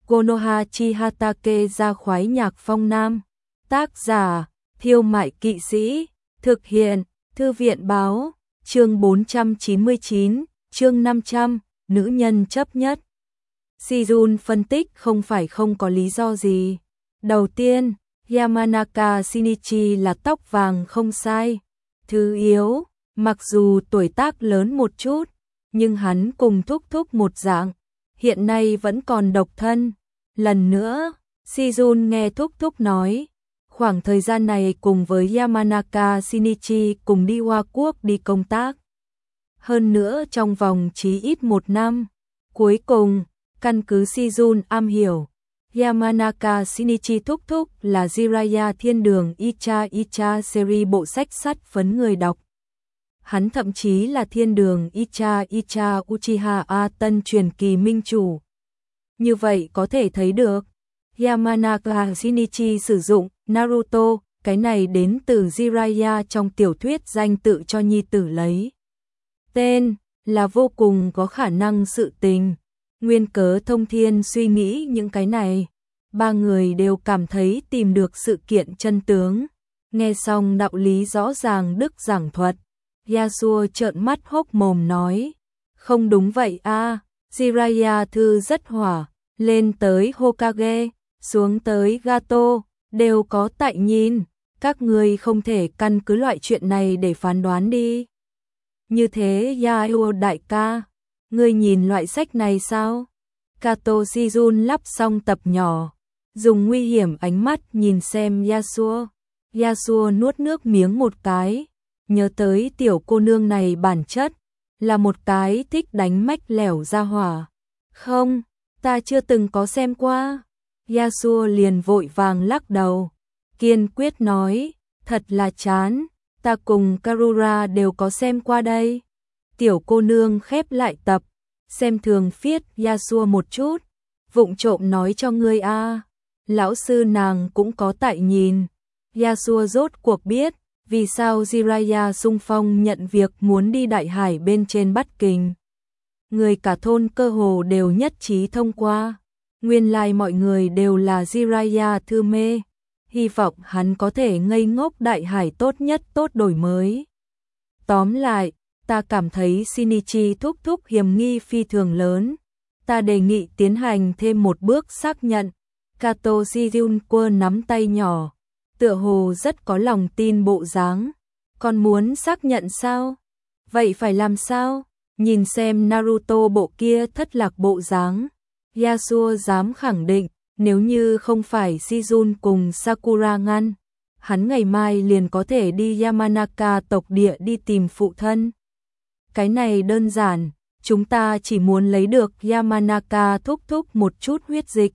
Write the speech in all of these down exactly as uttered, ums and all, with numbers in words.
Konoha Chihatake ra khoái nhạc phong nam. Tác giả, Thiêu Mại Kỵ Sĩ. Thực hiện, Thư viện báo. Chương bốn trăm chín mươi chín, chương năm trăm, nữ nhân chấp nhất. Sejun phân tích không phải không có lý do gì. Đầu tiên, Yamanaka Shinichi là tóc vàng không sai. Thứ yếu, mặc dù tuổi tác lớn một chút, nhưng hắn cùng thúc thúc một dạng, hiện nay vẫn còn độc thân. Lần nữa, Sejun nghe thúc thúc nói, khoảng thời gian này cùng với Yamanaka Shinichi cùng đi Hoa Quốc đi công tác. Hơn nữa trong vòng chí ít một năm. Cuối cùng, căn cứ Sejun am hiểu, Yamanaka Shinichi thúc thúc là Jiraiya Thiên Đường Icha Icha series bộ sách sắt phấn người đọc. Hắn thậm chí là Thiên Đường Icha Icha Uchiha A Tân truyền kỳ minh chủ. Như vậy có thể thấy được, Yamanaka Shinichi sử dụng Naruto, cái này đến từ Jiraiya trong tiểu thuyết danh tự cho nhi tử lấy. Tên là vô cùng có khả năng sự tình. Nguyên cớ Thông Thiên suy nghĩ những cái này, ba người đều cảm thấy tìm được sự kiện chân tướng. Nghe xong đạo lý rõ ràng đức giảng thuật, Yasuo trợn mắt hốc mồm nói, không đúng vậy a, Jiraiya thư rất hỏa, lên tới Hokage, xuống tới Gato, đều có tại nhìn, các người không thể căn cứ loại chuyện này để phán đoán đi. Như thế Yasuo đại ca, ngươi nhìn loại sách này sao? Kato Shizun lắp xong tập nhỏ, dùng nguy hiểm ánh mắt nhìn xem Yasuo. Yasuo nuốt nước miếng một cái, nhớ tới tiểu cô nương này bản chất là một cái thích đánh mách lẻo ra hỏa. Không, ta chưa từng có xem qua. Yasuo liền vội vàng lắc đầu, kiên quyết nói, thật là chán, ta cùng Karura đều có xem qua đây. Tiểu cô nương khép lại tập, xem thường phiết Yasuo một chút, vụng trộm nói cho ngươi a, lão sư nàng cũng có tại nhìn. Yasuo rốt cuộc biết vì sao Jiraiya xung phong nhận việc muốn đi đại hải bên trên bắt kình. Người cả thôn cơ hồ đều nhất trí thông qua, nguyên lai mọi người đều là Jiraiya thư mê, hy vọng hắn có thể ngây ngốc đại hải tốt nhất tốt đổi mới. Tóm lại, ta cảm thấy Shinichi thúc thúc hiểm nghi phi thường lớn, ta đề nghị tiến hành thêm một bước xác nhận. Kato Shizun nắm tay nhỏ, tựa hồ rất có lòng tin bộ dáng. Còn muốn xác nhận sao? Vậy phải làm sao? Nhìn xem Naruto bộ kia thất lạc bộ dáng. Yasuo dám khẳng định, nếu như không phải Shizun cùng Sakura ngăn, hắn ngày mai liền có thể đi Yamanaka tộc địa đi tìm phụ thân. Cái này đơn giản, chúng ta chỉ muốn lấy được Yamanaka thúc thúc một chút huyết dịch.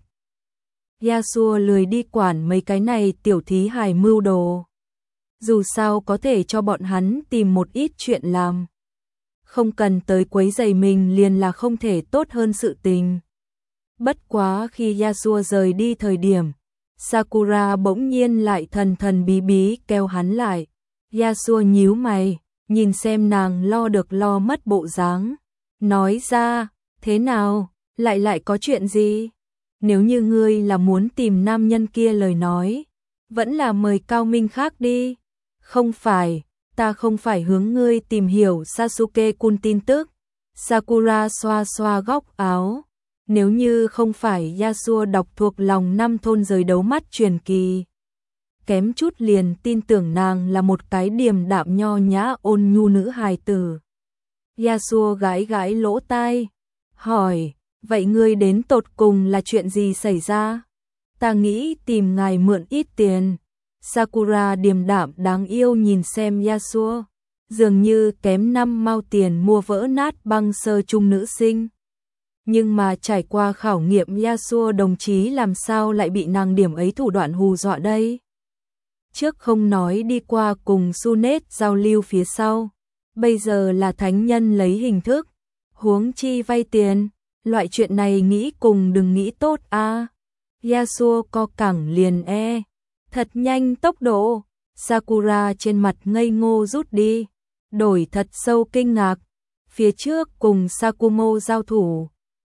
Yasuo lười đi quản mấy cái này tiểu thí hài mưu đồ. Dù sao có thể cho bọn hắn tìm một ít chuyện làm. Không cần tới quấy rầy mình liền là không thể tốt hơn sự tình. Bất quá khi Yasuo rời đi thời điểm, Sakura bỗng nhiên lại thần thần bí bí kéo hắn lại. Yasuo nhíu mày, nhìn xem nàng lo được lo mất bộ dáng. Nói ra, thế nào, lại lại có chuyện gì? Nếu như ngươi là muốn tìm nam nhân kia lời nói, vẫn là mời cao minh khác đi. Không phải, ta không phải hướng ngươi tìm hiểu Sasuke-kun tin tức. Sakura xoa xoa góc áo. Nếu như không phải Yasuo đọc thuộc lòng năm thôn giới đấu mắt truyền kỳ, kém chút liền tin tưởng nàng là một cái điềm đạm nho nhã ôn nhu nữ hài tử. Yasuo gãi gãi lỗ tai, hỏi, vậy ngươi đến tột cùng là chuyện gì xảy ra? Ta nghĩ tìm ngài mượn ít tiền. Sakura điềm đạm đáng yêu nhìn xem Yasuo, dường như kém năm mao tiền mua vỡ nát băng sơ trung nữ sinh. Nhưng mà trải qua khảo nghiệm Yasuo đồng chí làm sao lại bị nàng điểm ấy thủ đoạn hù dọa đây? Trước không nói đi qua cùng Sunet giao lưu phía sau, bây giờ là thánh nhân lấy hình thức, huống chi vay tiền, loại chuyện này nghĩ cùng đừng nghĩ tốt a. À. Yasuo co cẳng liền e, thật nhanh tốc độ. Sakura trên mặt ngây ngô rút đi, đổi thật sâu kinh ngạc. Phía trước cùng Sakumo giao thủ,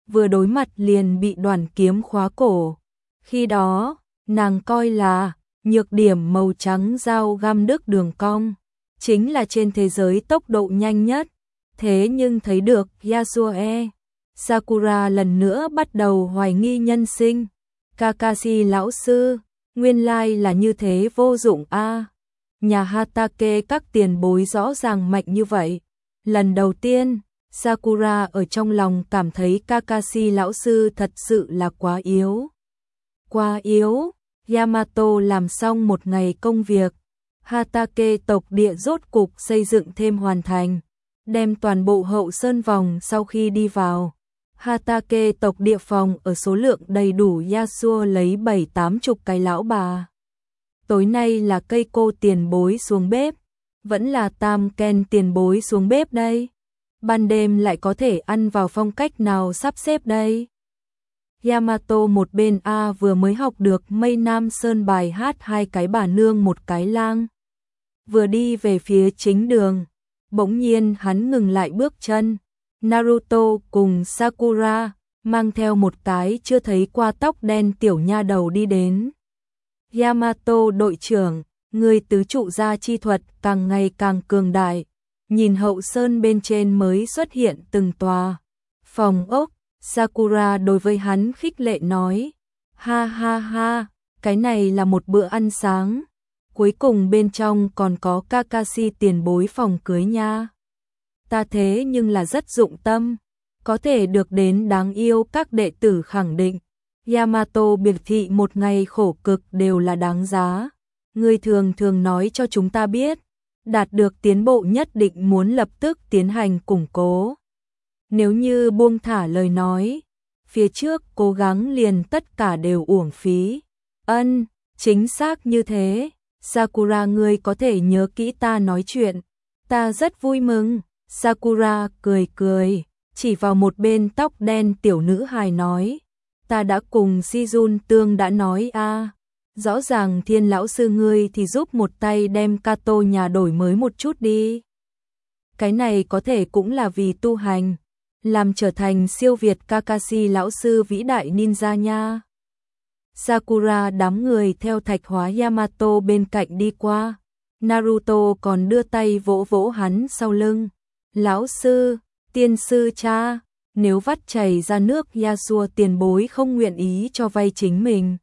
vừa đối mặt liền bị đoàn kiếm khóa cổ. Khi đó, nàng coi là nhược điểm màu trắng dao găm đứt đường cong, chính là trên thế giới tốc độ nhanh nhất. Thế nhưng thấy được Yasue, Sakura lần nữa bắt đầu hoài nghi nhân sinh. Kakashi lão sư, nguyên lai là như thế vô dụng a. Nhà Hatake các tiền bối rõ ràng mạnh như vậy. Lần đầu tiên, Sakura ở trong lòng cảm thấy Kakashi lão sư thật sự là quá yếu. Quá yếu, Yamato làm xong một ngày công việc. Hatake tộc địa rốt cục xây dựng thêm hoàn thành. Đem toàn bộ hậu sơn vòng sau khi đi vào. Hatake tộc địa phòng ở số lượng đầy đủ Yasuo lấy bảy tám chục cái lão bà. Tối nay là cây cô tiền bối xuống bếp, vẫn là tam ken tiền bối xuống bếp đây. Ban đêm lại có thể ăn vào phong cách nào sắp xếp đây? Yamato một bên A vừa mới học được Mây Nam Sơn bài hát hai cái bà nương một cái lang. Vừa đi về phía chính đường, bỗng nhiên hắn ngừng lại bước chân. Naruto cùng Sakura mang theo một cái chưa thấy qua tóc đen tiểu nha đầu đi đến. Yamato đội trưởng, người tứ trụ gia chi thuật càng ngày càng cường đại. Nhìn hậu sơn bên trên mới xuất hiện từng tòa phòng ốc, Sakura đối với hắn khích lệ nói. Ha ha ha, cái này là một bữa ăn sáng. Cuối cùng bên trong còn có Kakashi tiền bối phòng cưới nha. Ta thế nhưng là rất dụng tâm, có thể được đến đáng yêu các đệ tử khẳng định. Yamato biểu thị một ngày khổ cực đều là đáng giá. Người thường thường nói cho chúng ta biết, đạt được tiến bộ nhất định muốn lập tức tiến hành củng cố. Nếu như buông thả lời nói, phía trước cố gắng liền tất cả đều uổng phí. Ân, chính xác như thế. Sakura ngươi có thể nhớ kỹ ta nói chuyện. Ta rất vui mừng. Sakura cười cười, chỉ vào một bên tóc đen tiểu nữ hài nói. Ta đã cùng Shizun Tương đã nói a, rõ ràng Thiên lão sư ngươi thì giúp một tay đem Kato nhà đổi mới một chút đi. Cái này có thể cũng là vì tu hành, làm trở thành siêu việt Kakashi lão sư vĩ đại ninja nha. Sakura đám người theo thạch hóa Yamato bên cạnh đi qua. Naruto còn đưa tay vỗ vỗ hắn sau lưng. Lão sư, tiên sư cha, nếu vắt chảy ra nước Yasuo tiền bối không nguyện ý cho vay chính mình.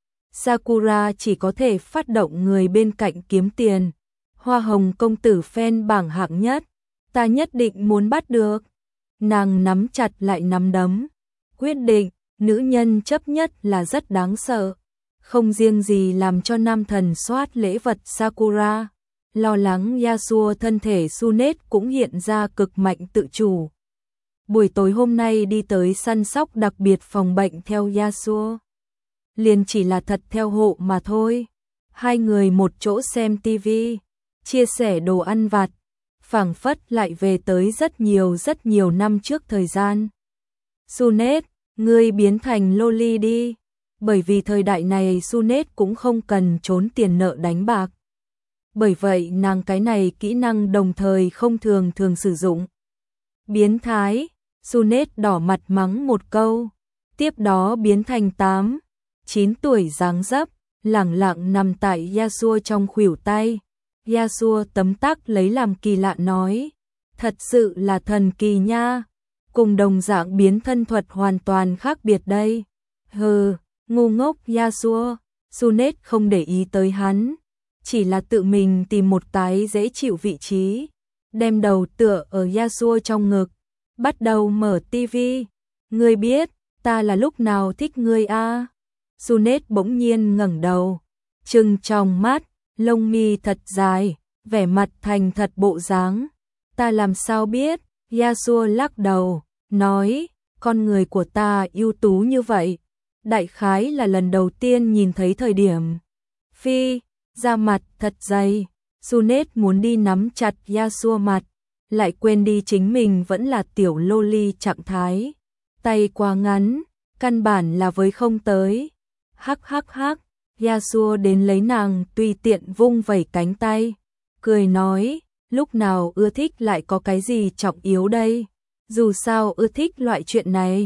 Sakura chỉ có thể phát động người bên cạnh kiếm tiền. Hoa hồng công tử fan bảng hạng nhất, ta nhất định muốn bắt được. Nàng nắm chặt lại nắm đấm. Quyết định, nữ nhân chấp nhất là rất đáng sợ. Không riêng gì làm cho nam thần soát lễ vật Sakura. Lo lắng Yasuo thân thể Tsunade cũng hiện ra cực mạnh tự chủ. Buổi tối hôm nay đi tới săn sóc đặc biệt phòng bệnh theo Yasuo. Liền chỉ là thật theo hộ mà thôi. Hai người một chỗ xem tivi, chia sẻ đồ ăn vặt, phảng phất lại về tới rất nhiều rất nhiều năm trước thời gian. Tsunade, ngươi biến thành loli đi, bởi vì thời đại này Tsunade cũng không cần trốn tiền nợ đánh bạc. Bởi vậy nàng cái này kỹ năng đồng thời không thường thường sử dụng. Biến thái, Tsunade đỏ mặt mắng một câu, tiếp đó biến thành tám, chín tuổi dáng dấp, lẳng lặng nằm tại Yasuo trong khuỷu tay. Yasuo tấm tắc lấy làm kỳ lạ nói, thật sự là thần kỳ nha, cùng đồng dạng biến thân thuật hoàn toàn khác biệt đây. Hừ, ngu ngốc Yasuo, Tsunade không để ý tới hắn, chỉ là tự mình tìm một cái dễ chịu vị trí, đem đầu tựa ở Yasuo trong ngực, bắt đầu mở tivi. Ngươi biết, ta là lúc nào thích ngươi a? À? Tsunade bỗng nhiên ngẩng đầu, trừng trong mắt, lông mi thật dài, vẻ mặt thành thật bộ dáng. Ta làm sao biết? Yasuo lắc đầu, nói, con người của ta ưu tú như vậy, đại khái là lần đầu tiên nhìn thấy thời điểm. Phi, da mặt thật dày. Tsunade muốn đi nắm chặt Yasuo mặt, lại quên đi chính mình vẫn là tiểu loli trạng thái. Tay quá ngắn, căn bản là với không tới. Hắc hắc hắc, Yasuo đến lấy nàng tùy tiện vung vẩy cánh tay, cười nói, lúc nào ưa thích lại có cái gì trọng yếu đây, dù sao ưa thích loại chuyện này.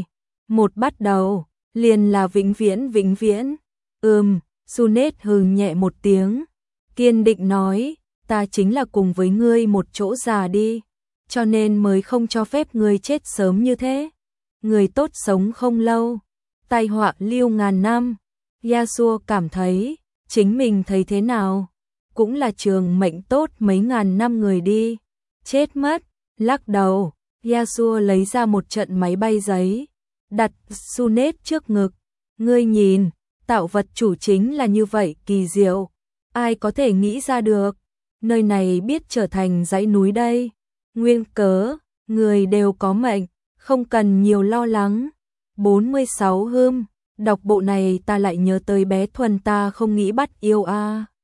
một bắt đầu, liền là vĩnh viễn vĩnh viễn. Ừm, Sunet hừ nhẹ một tiếng, kiên định nói, ta chính là cùng với ngươi một chỗ già đi, cho nên mới không cho phép ngươi chết sớm như thế. Người tốt sống không lâu, tai họa lưu ngàn năm. Yasuo cảm thấy, chính mình thấy thế nào, cũng là trường mệnh tốt mấy ngàn năm người đi, chết mất, lắc đầu. Yasuo lấy ra một trận máy bay giấy, đặt Sunet trước ngực, ngươi nhìn, tạo vật chủ chính là như vậy kỳ diệu, ai có thể nghĩ ra được, nơi này biết trở thành dãy núi đây, nguyên cớ, người đều có mệnh, không cần nhiều lo lắng. bốn mươi sáu Hươm, đọc bộ này ta lại nhớ tới bé Thuần ta không nghĩ bắt yêu a. À.